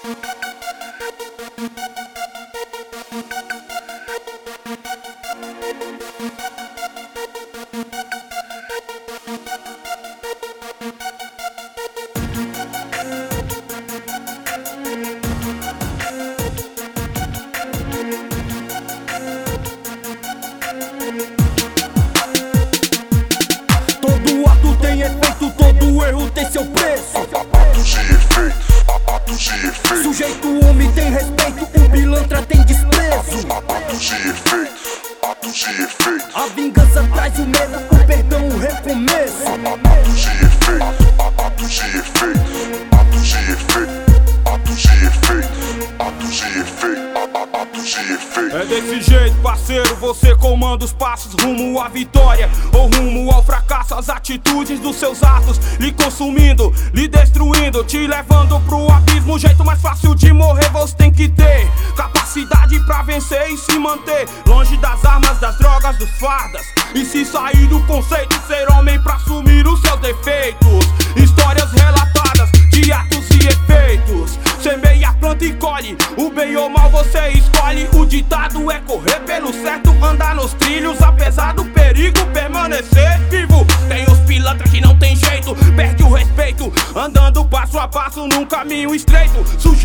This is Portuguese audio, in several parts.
Todo ato tem efeito, todo erro tem seu preço. Atos e efeitos, atos e efeitos. Sujeito homem tem respeito, o pilantra tem desprezo. Atos e efeitos, atos e efeitos. A vingança traz o medo, o perdão o recomeço. Atos e efeitos, atos e efeitos. Atos e efeitos, atos e efeitos. Atos e efeitos, atos e efeitos. É desse jeito, parceiro, você comanda os passos rumo à vitória ou rumo ao fracasso. As atitudes dos seus atos lhe consumindo, lhe destruindo, te levando pro abismo. O jeito mais fácil de morrer você tem que ter capacidade pra vencer e se manter longe das armas, das drogas, dos fardas. E se sair do conceito, ser homem pra assumir os seus defeitos. Histórias relatadas de atos e efeitos. Semeia, planta e colhe, o bem ou mal você escolhe. O ditado é correr pelo certo, andar nos trilhos, apesar do perigo permanecer vivo. Tem os pilantras que não tem jeito, perde o respeito, andando passo a passo num caminho estreito.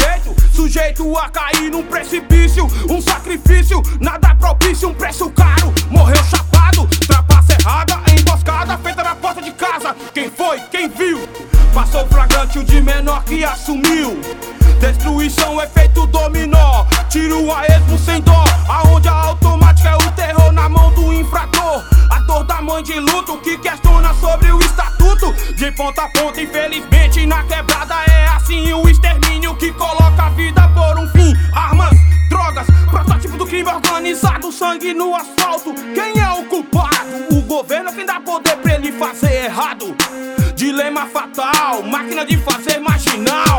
Sujeito a cair num precipício, um sacrifício, nada propício, um preço caro. Morreu chapado, trapaça errada, emboscada feita na porta de casa. Quem foi? Quem viu? Passou flagrante o de menor que assumiu. Destruição, efeito dominó, tiro a esmo sem dó. Aonde a automática é o terror na mão do infrator. A dor da mãe de luto que questiona sobre o estatuto. De ponta a ponta, infelizmente na quebrada é assim. O extermínio que coloca a vida por um fim. Armas, drogas, protótipo do crime organizado. Sangue no asfalto, quem é o culpado? O governo quem dá poder pra ele fazer errado. Dilema fatal, máquina de fazer marginal.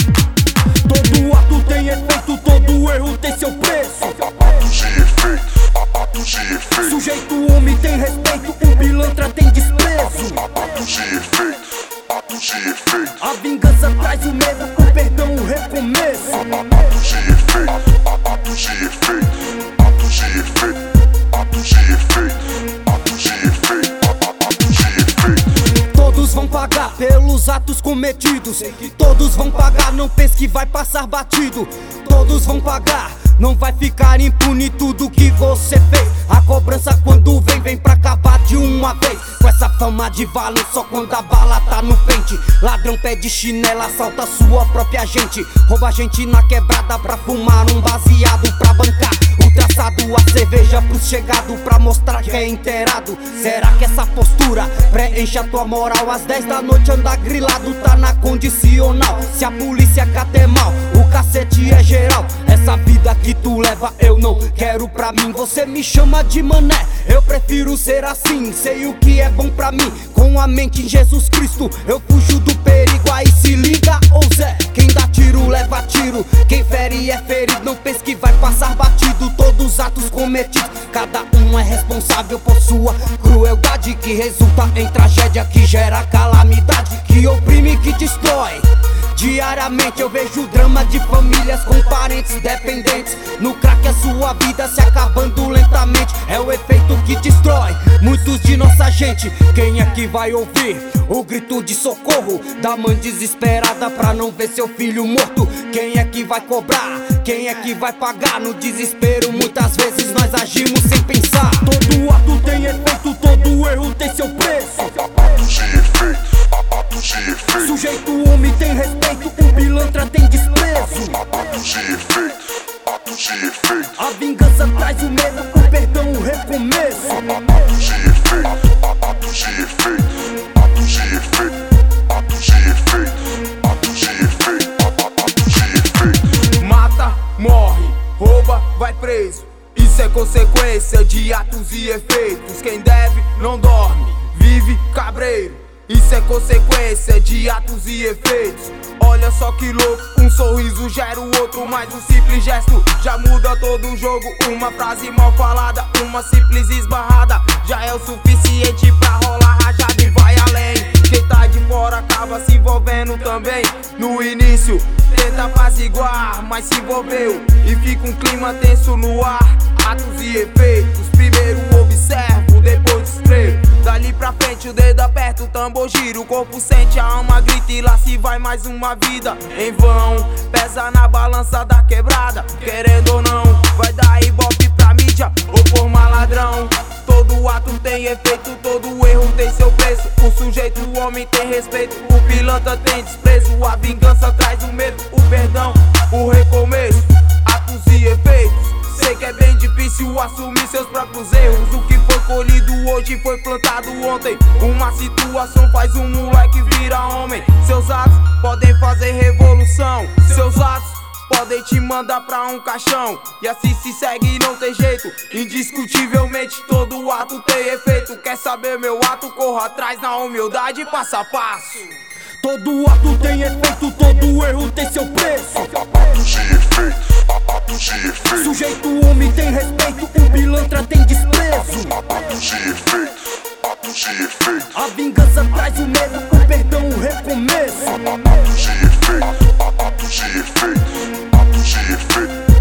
Todo ato tem efeito, todo erro tem seu preço. Atos e efeitos, atos e efeitos. Sujeito homem tem respeito, o pilantra tem desprezo. Atos e efeitos, atos e efeitos. A vingança traz o medo, o perdão o recomeço. Atos e efeitos, atos e efeitos. Atos e efeitos, atos e efeitos. Atos e efeitos, atos e efeitos. Todos vão pagar pelos atos cometidos. Todos vão pagar, não pense que vai passar batido. Todos vão pagar, não vai ficar impune tudo que você fez. A cobrança quando vem pra acabar de uma vez. Com essa fama de valor só quando a bala tá no pente. Ladrão pede chinela, assalta sua própria gente. Rouba gente na quebrada pra fumar um baseado pra bancar o traçado, a cerveja pros chegado pra mostrar que é inteirado. Será que essa postura preenche a tua moral? Às 10 da noite anda grilado, tá na condicional. Se a polícia cater mal, o cacete é geral. Essa vida que tu leva eu não quero pra mim. Você me chama de mané, eu prefiro ser assim. Sei o que é bom pra mim, com a mente em Jesus Cristo eu fujo do perigo. Aí se liga, ô Zé, quem dá tiro leva tiro, quem fere é ferido. Não pense que vai passar batido. Todos os atos cometidos, cada um é responsável por sua crueldade, que resulta em tragédia, que gera calamidade, que oprime, que destrói. Diariamente eu vejo drama de famílias com parentes dependentes. No crack a sua vida se acabando lentamente. É o efeito que destrói muitos de nossa gente. Quem é que vai ouvir o grito de socorro da mãe desesperada pra não ver seu filho morto? Quem é que vai cobrar? Quem é que vai pagar? No desespero muitas vezes nós agimos sem pensar. Todo ato tem efeito, todo erro tem seu preço. Atos e efeitos, atos e efeitos. Sujeito homem tem respeito, o pilantra tem desprezo. Atos e efeitos, atos e efeitos. A vingança traz o medo, o perdão o recomeço. Atos e efeitos, atos e efeitos. Atos e efeitos, atos e efeitos. Atos e efeitos, atos e efeitos. Mata, morre, rouba, vai preso. Isso é consequência de atos e efeitos. Quem deve não dorme, vive cabreiro. Isso é consequência de atos e efeitos. Olha só que louco, um sorriso gera o outro, mas um simples gesto já muda todo o jogo. Uma frase mal falada, uma simples esbarrada já é o suficiente pra rolar rajada e vai além. Quem tá de fora acaba se envolvendo também. No início tenta apaziguar, mas se envolveu e fica um clima tenso no ar. Atos e efeitos, primeiro observo, depois escrevo. Dali pra frente o dedo aperta, o tambor gira, o corpo sente, a alma grita e lá se vai mais uma vida. Em vão, pesa na balança da quebrada, querendo ou não, vai dar ibope pra mídia ou por maladrão. Todo ato tem efeito, todo erro tem seu preço. O sujeito, o homem tem respeito, o pilantra tem desprezo. A vingança traz o medo, o perdão, o recomeço. Atos e efeitos, sei que é bem difícil assumir seus próprios erros. O que foi colhido hoje foi plantado ontem. Uma situação faz um moleque virar homem. Seus atos podem fazer revolução, seus atos podem te mandar pra um caixão. E assim se segue e não tem jeito. Indiscutivelmente todo ato tem efeito. Quer saber meu ato? Corra atrás na humildade, passo a passo. Todo ato tem efeito, todo erro tem seu preço. Atos e efeitos, atos e efeitos. Sujeito homem tem respeito, o pilantra tem desprezo. Atos e efeitos, atos e efeitos. A vingança traz o medo, o perdão, o recomeço. Atos e efeitos, atos e efeitos, atos e efeitos.